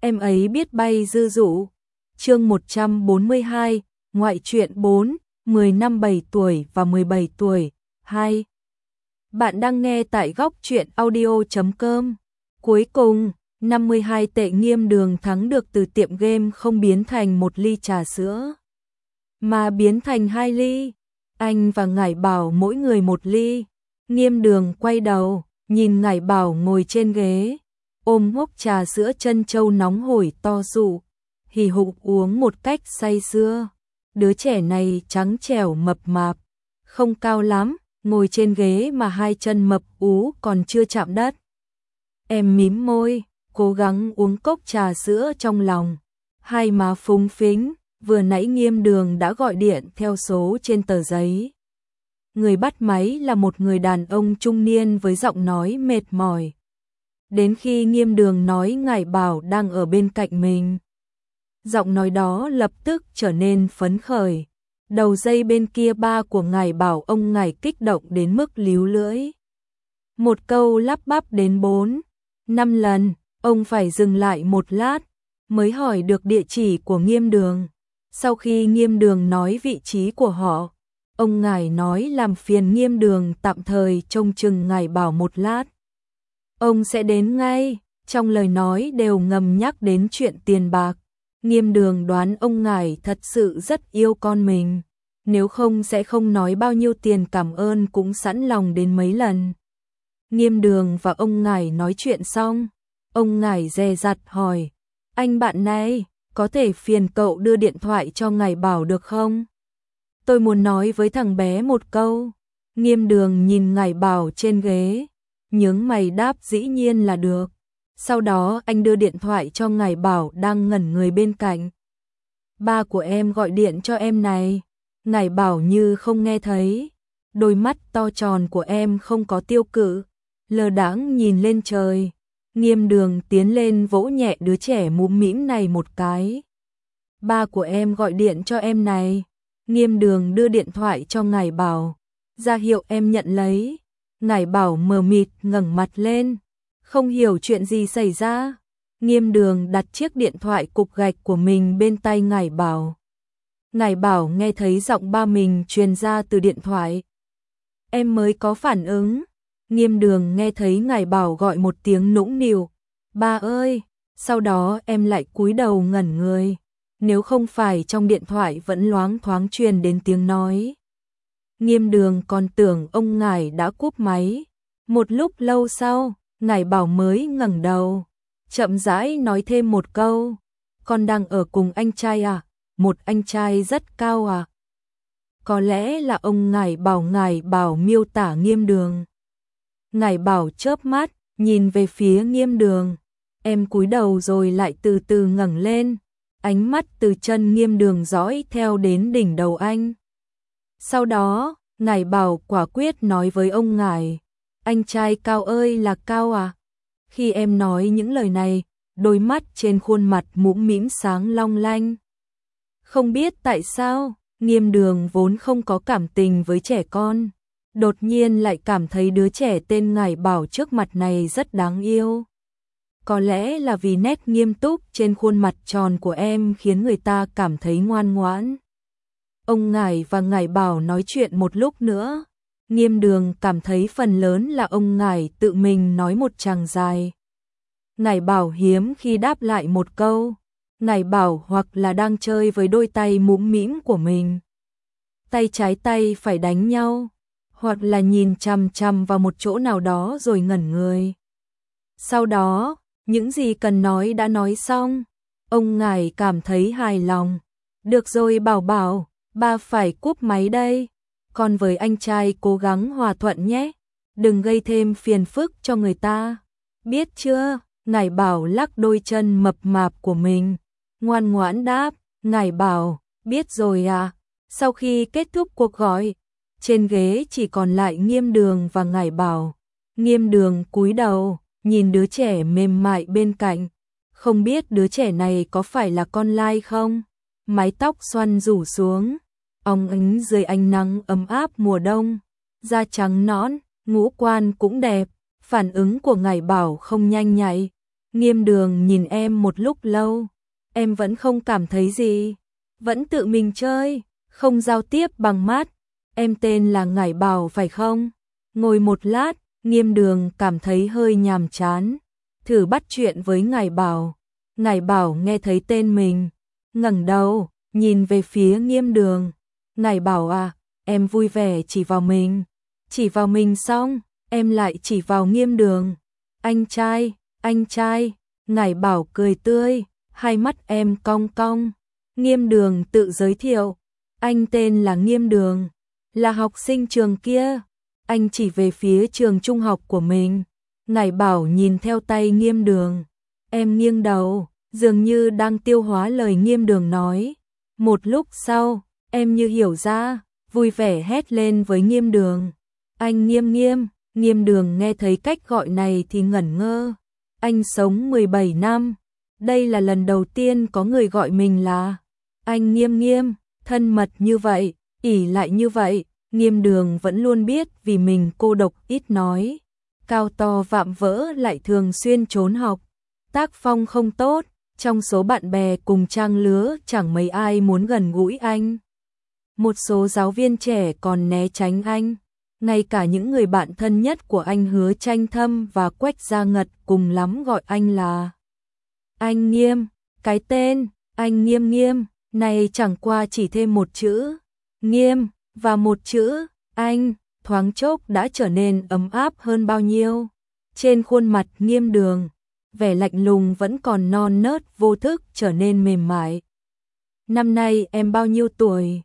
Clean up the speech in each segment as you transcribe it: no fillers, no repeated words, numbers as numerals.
em ấy biết bay dư dụ. Chương 142, ngoại truyện 4, 10 năm 7 tuổi và 17 tuổi, 2. Bạn đang nghe tại góc truyện audio.com. Cuối cùng, 52 tệ Nghiêm Đường thắng được từ tiệm game không biến thành một ly trà sữa, mà biến thành 2 ly. Anh và Ngải Bảo mỗi người một ly. Nghiêm Đường quay đầu, nhìn Ngải Bảo ngồi trên ghế, ôm hốc trà sữa trân châu nóng hổi to rụ, hì hục uống một cách say sưa. Đứa trẻ này trắng trẻo mập mạp, không cao lắm, ngồi trên ghế mà hai chân mập ú còn chưa chạm đất. Em mím môi, cố gắng uống cốc trà sữa trong lòng, hai má phúng phính. Vừa nãy Nghiêm Đường đã gọi điện theo số trên tờ giấy. Người bắt máy là một người đàn ông trung niên với giọng nói mệt mỏi. Đến khi Nghiêm Đường nói Ngải Bảo đang ở bên cạnh mình, giọng nói đó lập tức trở nên phấn khởi. Đầu dây bên kia ba của Ngải Bảo ông Ngải kích động đến mức líu lưỡi. Một câu lắp bắp đến 4, 5 lần, ông phải dừng lại một lát mới hỏi được địa chỉ của Nghiêm Đường. Sau khi Nghiêm Đường nói vị trí của họ, ông Ngải nói làm phiền Nghiêm Đường tạm thời trông chừng Ngải Bảo một lát. Ông sẽ đến ngay, trong lời nói đều ngầm nhắc đến chuyện tiền bạc. Nghiêm Đường đoán ông Ngải thật sự rất yêu con mình, nếu không sẽ không nói bao nhiêu tiền cảm ơn cũng sẵn lòng đến mấy lần. Nghiêm Đường và ông Ngải nói chuyện xong, ông Ngải dè dặt hỏi, anh bạn này, có thể phiền cậu đưa điện thoại cho Ngải Bảo được không? Tôi muốn nói với thằng bé một câu. Nghiêm Đường nhìn Ngải Bảo trên ghế, nhướng mày đáp dĩ nhiên là được. Sau đó anh đưa điện thoại cho Ngải Bảo đang ngẩn người bên cạnh. Ba của em gọi điện cho em này. Ngải Bảo như không nghe thấy. Đôi mắt to tròn của em không có tiêu cự, lờ đãng nhìn lên trời. Nghiêm Đường tiến lên vỗ nhẹ đứa trẻ mũm mĩm này một cái. Ba của em gọi điện cho em này. Nghiêm Đường đưa điện thoại cho Ngải Bảo, ra hiệu em nhận lấy. Ngải Bảo mờ mịt ngẩng mặt lên, không hiểu chuyện gì xảy ra. Nghiêm Đường đặt chiếc điện thoại cục gạch của mình bên tay Ngải Bảo. Ngải Bảo nghe thấy giọng ba mình truyền ra từ điện thoại. Em mới có phản ứng. Nghiêm Đường nghe thấy Ngải Bảo gọi một tiếng nũng nịu, ba ơi, sau đó em lại cúi đầu ngẩn người, nếu không phải trong điện thoại vẫn loáng thoáng truyền đến tiếng nói. Nghiêm Đường còn tưởng ông Ngải đã cúp máy. Một lúc lâu sau, Ngải Bảo mới ngẩng đầu, chậm rãi nói thêm một câu, con đang ở cùng anh trai à, một anh trai rất cao à. Có lẽ là ông Ngải Bảo miêu tả Nghiêm Đường. Ngải Bảo chớp mắt, nhìn về phía Nghiêm Đường. Em cúi đầu rồi lại từ từ ngẩng lên, ánh mắt từ chân Nghiêm Đường dõi theo đến đỉnh đầu anh. Sau đó, Ngải Bảo quả quyết nói với ông Ngải, anh trai cao ơi là cao à. Khi em nói những lời này, đôi mắt trên khuôn mặt mũm mĩm sáng long lanh. Không biết tại sao, Nghiêm Đường vốn không có cảm tình với trẻ con, đột nhiên lại cảm thấy đứa trẻ tên Ngải Bảo trước mặt này rất đáng yêu. Có lẽ là vì nét nghiêm túc trên khuôn mặt tròn của em khiến người ta cảm thấy ngoan ngoãn. Ông Ngải và Ngải Bảo nói chuyện một lúc nữa. Nghiêm Đường cảm thấy phần lớn là ông Ngải tự mình nói một tràng dài. Ngải Bảo hiếm khi đáp lại một câu. Ngải Bảo hoặc là đang chơi với đôi tay mũm mĩm của mình, tay trái tay phải đánh nhau, hoặc là nhìn chằm chằm vào một chỗ nào đó rồi ngẩn người. Sau đó, những gì cần nói đã nói xong, ông Ngải cảm thấy hài lòng. Được rồi Bảo Bảo, ba phải cúp máy đây. Con với anh trai cố gắng hòa thuận nhé, đừng gây thêm phiền phức cho người ta. Biết chưa? Ngải Bảo lắc đôi chân mập mạp của mình, ngoan ngoãn đáp, Ngải Bảo, biết rồi à. Sau khi kết thúc cuộc gọi, trên ghế chỉ còn lại Nghiêm Đường và Ngải Bảo. Nghiêm Đường cúi đầu, nhìn đứa trẻ mềm mại bên cạnh, không biết đứa trẻ này có phải là con lai không? Mái tóc xoăn rủ xuống, óng ánh dưới ánh nắng ấm áp mùa đông, da trắng nõn, ngũ quan cũng đẹp. Phản ứng của Ngải Bảo không nhanh nhạy, Nghiêm Đường nhìn em một lúc lâu, em vẫn không cảm thấy gì, vẫn tự mình chơi, không giao tiếp bằng mắt. Em tên là Ngải Bảo phải không? Ngồi một lát, Nghiêm Đường cảm thấy hơi nhàm chán, thử bắt chuyện với Ngải Bảo. Ngải Bảo nghe thấy tên mình, ngẩng đầu, nhìn về phía Nghiêm Đường. Ngải Bảo à, em vui vẻ chỉ vào mình. Chỉ vào mình xong, em lại chỉ vào Nghiêm Đường. Anh trai, Ngải Bảo cười tươi, hai mắt em cong cong. Nghiêm Đường tự giới thiệu, anh tên là Nghiêm Đường, là học sinh trường kia. Anh chỉ về phía trường trung học của mình. Ngải Bảo nhìn theo tay Nghiêm Đường. Em nghiêng đầu, dường như đang tiêu hóa lời Nghiêm Đường nói. Một lúc sau, em như hiểu ra, vui vẻ hét lên với Nghiêm Đường. Anh Nghiêm Nghiêm. Nghiêm Đường nghe thấy cách gọi này thì ngẩn ngơ. Anh sống 17 năm, đây là lần đầu tiên có người gọi mình là anh Nghiêm Nghiêm, thân mật như vậy, ỷ lại như vậy. Nghiêm Đường vẫn luôn biết vì mình cô độc ít nói, cao to vạm vỡ lại thường xuyên trốn học, tác phong không tốt, trong số bạn bè cùng trang lứa chẳng mấy ai muốn gần gũi anh. Một số giáo viên trẻ còn né tránh anh, ngay cả những người bạn thân nhất của anh Hứa Tranh Thâm và Quách Gia Ngật cùng lắm gọi anh là anh Nghiêm. Cái tên anh Nghiêm Nghiêm này chẳng qua chỉ thêm một chữ Nghiêm và một chữ anh, thoáng chốc đã trở nên ấm áp hơn bao nhiêu. Trên khuôn mặt Nghiêm Đường, vẻ lạnh lùng vẫn còn non nớt vô thức trở nên mềm mại. Năm nay em bao nhiêu tuổi?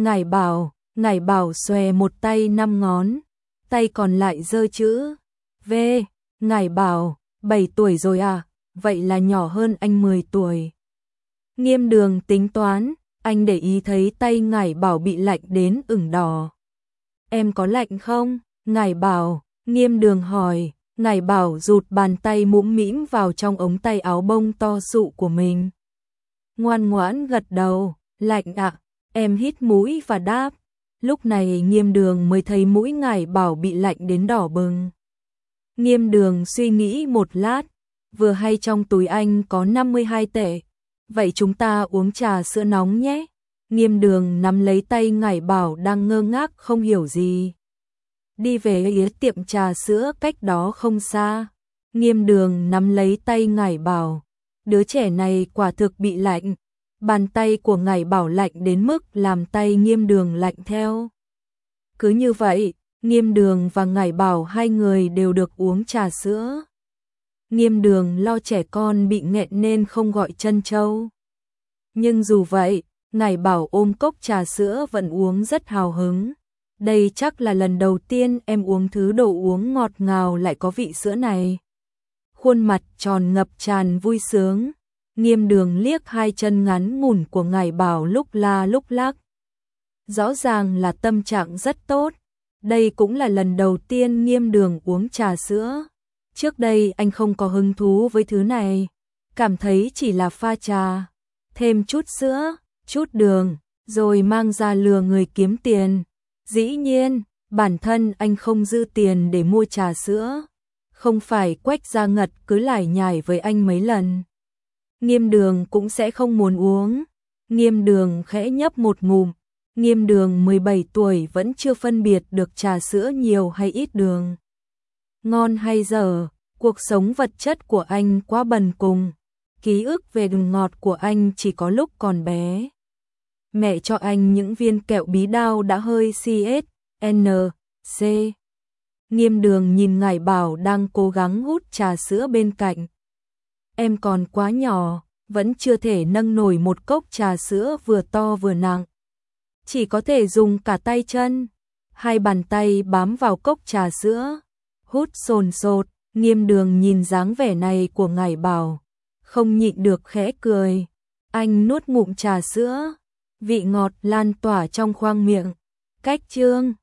Ngải Bảo xòe một tay 5 ngón, tay còn lại giơ chữ V. Ngải Bảo, 7 tuổi rồi à, vậy là nhỏ hơn anh 10 tuổi. Nghiêm Đường tính toán, anh để ý thấy tay Ngải Bảo bị lạnh đến ửng đỏ. Em có lạnh không? Ngải Bảo, Nghiêm Đường hỏi. Ngải Bảo rụt bàn tay mũm mĩm vào trong ống tay áo bông to sụ của mình. Ngoan ngoãn gật đầu, lạnh ạ. Em hít mũi và đáp. Lúc này Nghiêm Đường mới thấy mũi Ngải Bảo bị lạnh đến đỏ bừng. Nghiêm Đường suy nghĩ một lát, vừa hay trong túi anh có 52 tệ. Vậy chúng ta uống trà sữa nóng nhé. Nghiêm Đường nắm lấy tay Ngải Bảo đang ngơ ngác không hiểu gì. Đi về tiệm trà sữa cách đó không xa. Nghiêm Đường nắm lấy tay Ngải Bảo. Đứa trẻ này quả thực bị lạnh. Bàn tay của Ngải Bảo lạnh đến mức làm tay Nghiêm Đường lạnh theo. Cứ như vậy, Nghiêm Đường và Ngải Bảo hai người đều được uống trà sữa. Nghiêm Đường lo trẻ con bị nghẹn nên không gọi trân châu. Nhưng dù vậy, Ngải Bảo ôm cốc trà sữa vẫn uống rất hào hứng. Đây chắc là lần đầu tiên em uống thứ đồ uống ngọt ngào lại có vị sữa này. Khuôn mặt tròn ngập tràn vui sướng. Nghiêm Đường liếc hai chân ngắn ngủn của Ngải Bảo lúc la lúc lắc. Rõ ràng là tâm trạng rất tốt. Đây cũng là lần đầu tiên Nghiêm Đường uống trà sữa. Trước đây anh không có hứng thú với thứ này. Cảm thấy chỉ là pha trà, thêm chút sữa, chút đường, rồi mang ra lừa người kiếm tiền. Dĩ nhiên, bản thân anh không dư tiền để mua trà sữa. Không phải Quách Gia Ngật cứ lải nhải với anh mấy lần. Nghiêm Đường cũng sẽ không muốn uống. Nghiêm Đường khẽ nhấp một ngụm. Nghiêm Đường 17 tuổi vẫn chưa phân biệt được trà sữa nhiều hay ít đường, ngon hay dở. Cuộc sống vật chất của anh quá bần cùng. Ký ức về đường ngọt của anh chỉ có lúc còn bé. Mẹ cho anh những viên kẹo bí đao đã hơi CSNC. Nghiêm Đường nhìn Ngải Bảo đang cố gắng hút trà sữa bên cạnh. Em còn quá nhỏ, vẫn chưa thể nâng nổi một cốc trà sữa vừa to vừa nặng. Chỉ có thể dùng cả tay chân. Hai bàn tay bám vào cốc trà sữa, hút sồn sột. Nghiêm Đường nhìn dáng vẻ này của Ngải Bảo, không nhịn được khẽ cười. Anh nuốt ngụm trà sữa, vị ngọt lan tỏa trong khoang miệng. Cách chương